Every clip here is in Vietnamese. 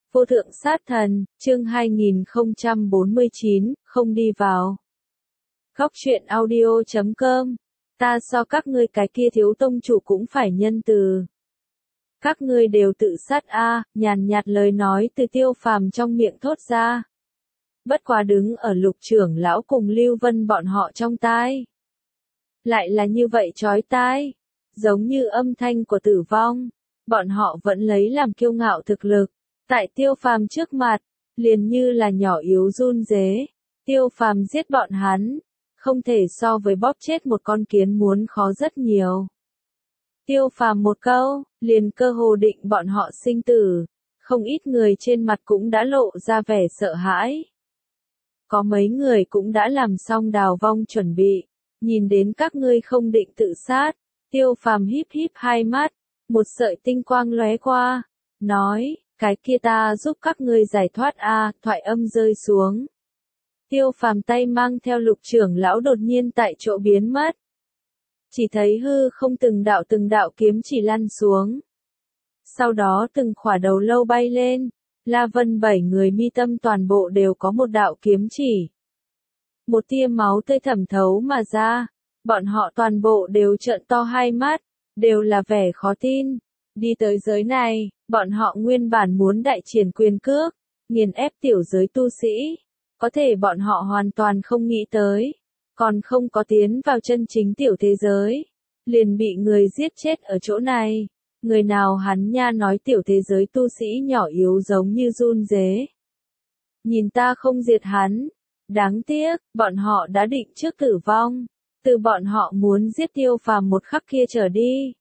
Vô thượng sát thần, chương 2049, không đi vào. Góc truyện audio.com. Ta so các ngươi cái kia thiếu tông chủ cũng phải nhân từ. Các ngươi đều tự sát a, nhàn nhạt lời nói từ Tiêu Phàm trong miệng thốt ra. Bất quá đứng ở Lục trưởng lão cùng Lưu Vân bọn họ trong tai. Lại là như vậy chói tai, giống như âm thanh của tử vong. Bọn họ vẫn lấy làm kiêu ngạo thực lực. Tại Tiêu Phàm trước mặt, liền như là nhỏ yếu run rế. Tiêu Phàm giết bọn hắn, không thể so với bóp chết một con kiến muốn khó rất nhiều. Tiêu Phàm một câu, liền cơ hồ định bọn họ sinh tử. Không ít người trên mặt cũng đã lộ ra vẻ sợ hãi. Có mấy người cũng đã làm xong đào vong chuẩn bị. Nhìn đến các ngươi không định tự sát, Tiêu Phàm híp híp hai mắt, một sợi tinh quang lóe qua, nói, cái kia ta giúp các ngươi giải thoát a, thoại âm rơi xuống. Tiêu Phàm tay mang theo Lục trưởng lão đột nhiên tại chỗ biến mất. Chỉ thấy hư không từng đạo kiếm chỉ lăn xuống. Sau đó từng khỏa đầu lâu bay lên, La Vân 7 người mi tâm toàn bộ đều có một đạo kiếm chỉ. Một tia máu tươi thẩm thấu mà ra, bọn họ toàn bộ đều trợn to hai mắt, đều là vẻ khó tin. Đi tới giới này, bọn họ nguyên bản muốn đại triển quyền cước, nghiền ép tiểu giới tu sĩ. Có thể bọn họ hoàn toàn không nghĩ tới, còn không có tiến vào chân chính tiểu thế giới, liền bị người giết chết ở chỗ này. Người nào hắn nha nói tiểu thế giới tu sĩ nhỏ yếu giống như run rế. Nhìn ta không diệt hắn. Đáng tiếc, bọn họ đã định trước tử vong. Từ bọn họ muốn giết Tiêu Phàm một khắc kia trở đi.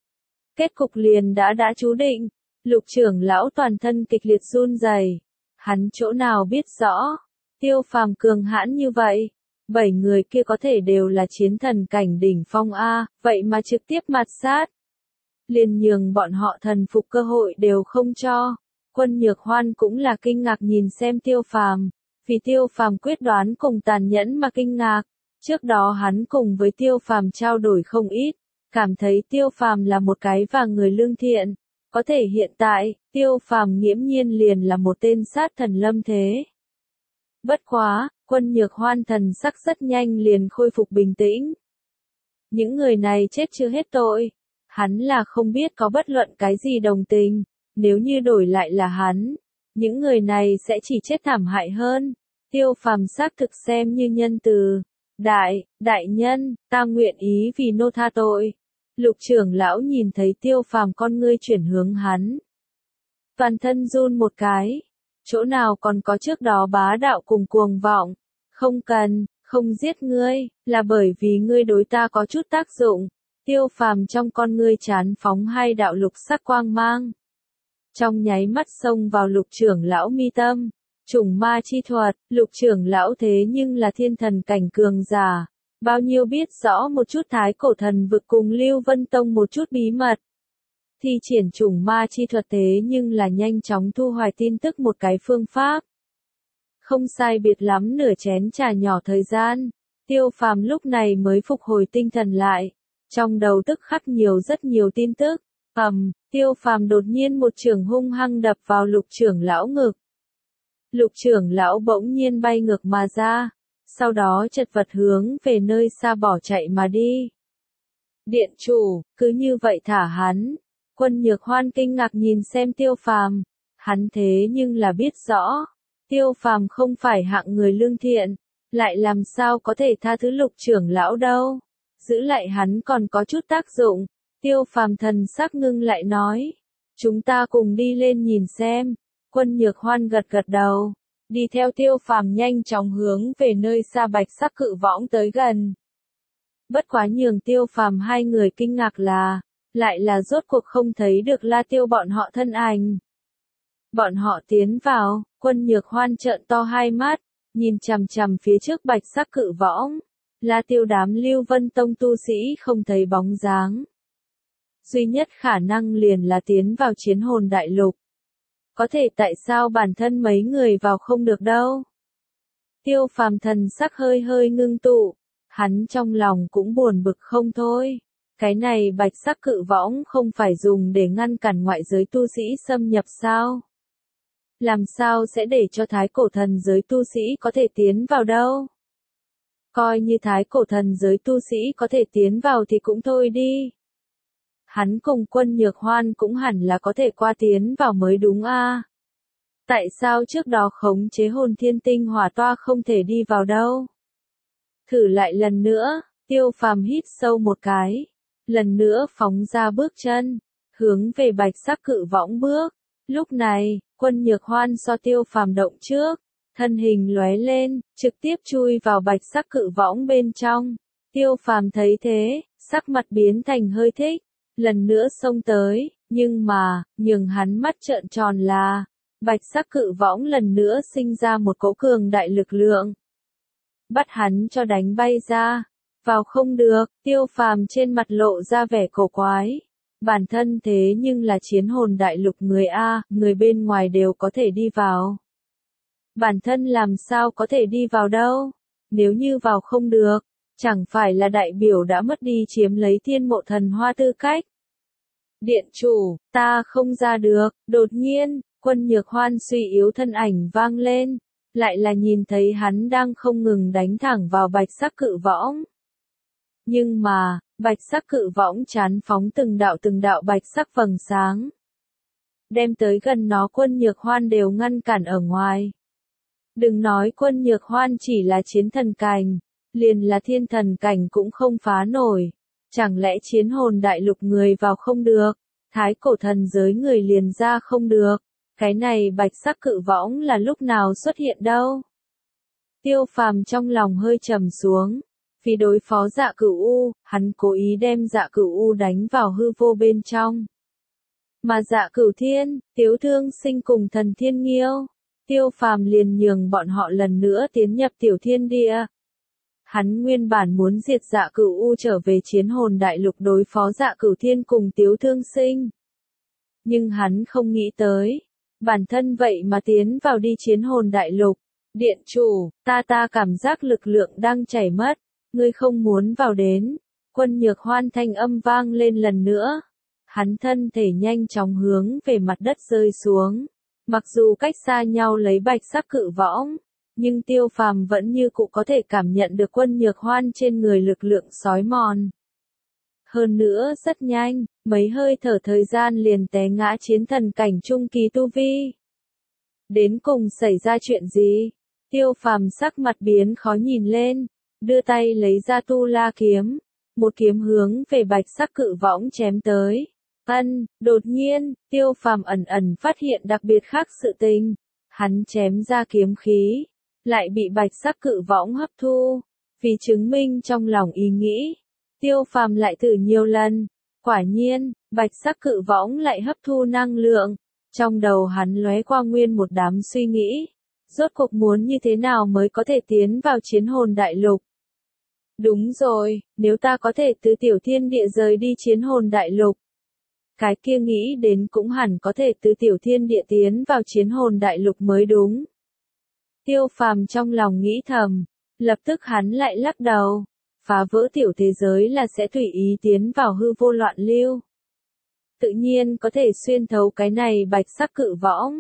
Kết cục liền đã chú định. Lục trưởng lão toàn thân kịch liệt run rẩy. Hắn chỗ nào biết rõ. Tiêu Phàm cường hãn như vậy. 7 người kia có thể đều là chiến thần cảnh đỉnh phong A, vậy mà trực tiếp mạt sát. Liền nhường bọn họ thần phục cơ hội đều không cho. Quân Nhược Hoan cũng là kinh ngạc nhìn xem Tiêu Phàm. Vì Tiêu Phàm quyết đoán cùng tàn nhẫn mà kinh ngạc. Trước đó hắn cùng với Tiêu Phàm trao đổi không ít, cảm thấy Tiêu Phàm là một cái và người lương thiện. Có thể hiện tại, Tiêu Phàm nghiễm nhiên liền là một tên sát thần lâm thế. Bất quá, Quân Nhược Hoan thần sắc rất nhanh liền khôi phục bình tĩnh. Những người này chết chưa hết tội. Hắn là không biết có bất luận cái gì đồng tình. Nếu như đổi lại là hắn, những người này sẽ chỉ chết thảm hại hơn. Tiêu Phàm xác thực xem như nhân từ. Đại nhân, ta nguyện ý vì nô tha tội. Lục trưởng lão nhìn thấy Tiêu Phàm con ngươi chuyển hướng hắn. Toàn thân run một cái. Chỗ nào còn có trước đó bá đạo cùng cuồng vọng. Không giết ngươi, là bởi vì ngươi đối ta có chút tác dụng. Tiêu Phàm trong con ngươi chán phóng hai đạo lục sắc quang mang. Trong nháy mắt xông vào Lục trưởng lão mi tâm. Trùng ma chi thuật, Lục trưởng lão thế nhưng là thiên thần cảnh cường giả. Bao nhiêu biết rõ một chút thái cổ thần vực cùng Lưu Vân Tông một chút bí mật. Thi triển trùng ma chi thuật thế nhưng là nhanh chóng thu hoạch tin tức một cái phương pháp. Không sai biệt lắm nửa chén trà nhỏ thời gian. Tiêu Phàm lúc này mới phục hồi tinh thần lại. Trong đầu tức khắc rất nhiều tin tức. Tiêu Phàm đột nhiên một chưởng hung hăng đập vào Lục trưởng lão ngực. Lục trưởng lão bỗng nhiên bay ngược mà ra, sau đó chật vật hướng về nơi xa bỏ chạy mà đi. Điện chủ, cứ như vậy thả hắn. Quân Nhược Hoan kinh ngạc nhìn xem Tiêu Phàm, hắn thế nhưng là biết rõ, Tiêu Phàm không phải hạng người lương thiện, lại làm sao có thể tha thứ Lục trưởng lão đâu. Giữ lại hắn còn có chút tác dụng. Tiêu Phàm thần sắc ngưng lại nói, chúng ta cùng đi lên nhìn xem. Quân Nhược Hoan gật đầu, đi theo Tiêu Phàm nhanh chóng hướng về nơi xa bạch sắc cự võng tới gần. Bất quá nhường Tiêu Phàm hai người kinh ngạc là, lại là rốt cuộc không thấy được La Tiêu bọn họ thân ảnh. Bọn họ tiến vào, Quân Nhược Hoan trợn to hai mắt, nhìn chằm chằm phía trước bạch sắc cự võng. La Tiêu đám Lưu Vân Tông tu sĩ không thấy bóng dáng. Duy nhất khả năng liền là tiến vào chiến hồn đại lục. Có thể tại sao bản thân mấy người vào không được đâu? Tiêu Phàm thần sắc hơi ngưng tụ. Hắn trong lòng cũng buồn bực không thôi. Cái này bạch sắc cự võng không phải dùng để ngăn cản ngoại giới tu sĩ xâm nhập sao? làm sao sẽ để cho thái cổ thần giới tu sĩ có thể tiến vào đâu? Coi như thái cổ thần giới tu sĩ có thể tiến vào thì cũng thôi đi. Hắn cùng Quân Nhược Hoan cũng hẳn là có thể qua tiến vào mới đúng a. Tại sao trước đó khống chế hồn thiên tinh hỏa toa không thể đi vào đâu? Thử lại lần nữa, Tiêu Phàm hít sâu một cái, lần nữa phóng ra bước chân, hướng về bạch sắc cự võng bước. Lúc này, Quân Nhược Hoan so Tiêu Phàm động trước, thân hình lóe lên, trực tiếp chui vào bạch sắc cự võng bên trong. Tiêu Phàm thấy thế, sắc mặt biến thành hơi thích, lần nữa xông tới, nhưng mà, nhường hắn mắt trợn tròn là, bạch sắc cự võng lần nữa sinh ra một cỗ cường đại lực lượng. Bắt hắn cho đánh bay ra, vào không được, Tiêu Phàm trên mặt lộ ra vẻ cổ quái. Bản thân thế nhưng là chiến hồn đại lục người A, người bên ngoài đều có thể đi vào. Bản thân làm sao có thể đi vào đâu? Nếu như vào không được, chẳng phải là đại biểu đã mất đi chiếm lấy thiên mộ thần hoa tư cách. Điện chủ, ta không ra được, đột nhiên, Quân Nhược Hoan suy yếu thân ảnh vang lên, lại là nhìn thấy hắn đang không ngừng đánh thẳng vào bạch sắc cự võng. Nhưng mà, bạch sắc cự võng chán phóng từng đạo bạch sắc vầng sáng. Đem tới gần nó Quân Nhược Hoan đều ngăn cản ở ngoài. Đừng nói Quân Nhược Hoan chỉ là chiến thần cảnh, liền là thiên thần cảnh cũng không phá nổi. Chẳng lẽ chiến hồn đại lục người vào không được, thái cổ thần giới người liền ra không được, cái này bạch sắc cự võng là lúc nào xuất hiện đâu? Tiêu Phàm trong lòng hơi trầm xuống, vì đối phó Dạ Cửu U, hắn cố ý đem Dạ Cửu U đánh vào hư vô bên trong. Mà Dạ Cửu Thiên, Tiếu Thương Sinh cùng Thần Thiên Nghiêu, Tiêu Phàm liền nhường bọn họ lần nữa tiến nhập tiểu thiên địa. Hắn nguyên bản muốn diệt Dạ Cửu U trở về chiến hồn đại lục đối phó Dạ Cửu Thiên cùng Tiếu Thương Sinh. Nhưng hắn không nghĩ tới, bản thân vậy mà tiến vào đi chiến hồn đại lục. Điện chủ, ta cảm giác lực lượng đang chảy mất, ngươi không muốn vào đến. Quân Nhược Hoan thanh âm vang lên lần nữa. Hắn thân thể nhanh chóng hướng về mặt đất rơi xuống. Mặc dù cách xa nhau lấy bạch sắc cự võng, nhưng Tiêu Phàm vẫn như cũ có thể cảm nhận được Quân Nhược Hoan trên người lực lượng xói mòn. Hơn nữa rất nhanh, mấy hơi thở thời gian liền té ngã chiến thần cảnh trung kỳ tu vi. Đến cùng xảy ra chuyện gì? Tiêu Phàm sắc mặt biến khó nhìn lên, đưa tay lấy ra tu la kiếm, một kiếm hướng về bạch sắc cự võng chém tới. Đột nhiên, Tiêu Phàm ẩn phát hiện đặc biệt khác sự tình. Hắn chém ra kiếm khí, lại bị bạch sắc cự võng hấp thu. Vì chứng minh trong lòng ý nghĩ, Tiêu Phàm lại thử nhiều lần. Quả nhiên, bạch sắc cự võng lại hấp thu năng lượng. Trong đầu hắn lóe qua nguyên một đám suy nghĩ. Rốt cuộc muốn như thế nào mới có thể tiến vào chiến hồn đại lục? Đúng rồi, nếu ta có thể từ tiểu thiên địa rời đi chiến hồn đại lục, cái kia nghĩ đến cũng hẳn có thể từ tiểu thiên địa tiến vào chiến hồn đại lục mới đúng. Tiêu Phàm trong lòng nghĩ thầm, lập tức hắn lại lắc đầu, phá vỡ tiểu thế giới là sẽ tùy ý tiến vào hư vô loạn lưu. Tự nhiên có thể xuyên thấu cái này bạch sắc cự võng.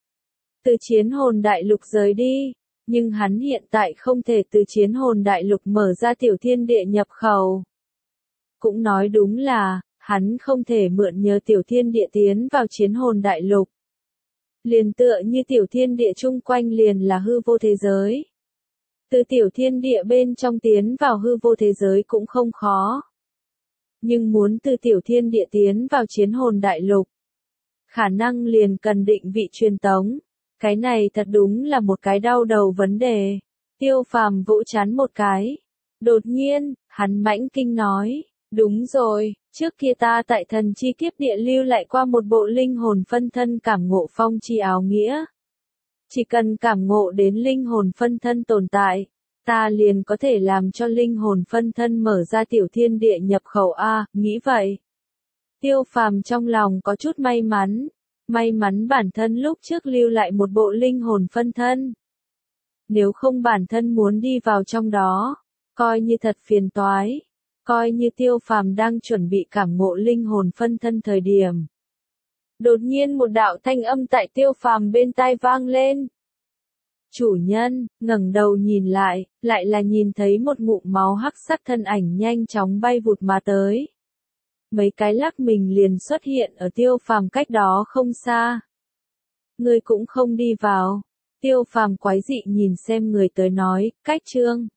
Từ chiến hồn đại lục rời đi, nhưng hắn hiện tại không thể từ chiến hồn đại lục mở ra tiểu thiên địa nhập khẩu. Cũng nói đúng là, hắn không thể mượn nhờ tiểu thiên địa tiến vào chiến hồn đại lục. Liền tựa như tiểu thiên địa chung quanh liền là hư vô thế giới. Từ tiểu thiên địa bên trong tiến vào hư vô thế giới cũng không khó. Nhưng muốn từ tiểu thiên địa tiến vào chiến hồn đại lục, khả năng liền cần định vị truyền tống. Cái này thật đúng là một cái đau đầu vấn đề. Tiêu Phàm vỗ chán một cái. Đột nhiên, hắn mãnh kinh nói, đúng rồi, trước kia ta tại thần chi kiếp địa lưu lại qua một bộ linh hồn phân thân cảm ngộ phong chi áo nghĩa. Chỉ cần cảm ngộ đến linh hồn phân thân tồn tại, ta liền có thể làm cho linh hồn phân thân mở ra tiểu thiên địa nhập khẩu A, nghĩ vậy. Tiêu Phàm trong lòng có chút may mắn. May mắn bản thân lúc trước lưu lại một bộ linh hồn phân thân. Nếu không bản thân muốn đi vào trong đó, coi như thật phiền toái. Coi như Tiêu Phàm đang chuẩn bị cảm ngộ linh hồn phân thân thời điểm. Đột nhiên một đạo thanh âm tại Tiêu Phàm bên tai vang lên. Chủ nhân, ngẩng đầu nhìn lại là nhìn thấy một ngụm máu hắc sắc thân ảnh nhanh chóng bay vụt mà tới. Mấy cái lắc mình liền xuất hiện ở Tiêu Phàm cách đó không xa. Ngươi cũng không đi vào. Tiêu Phàm quái dị nhìn xem người tới nói, cách Trương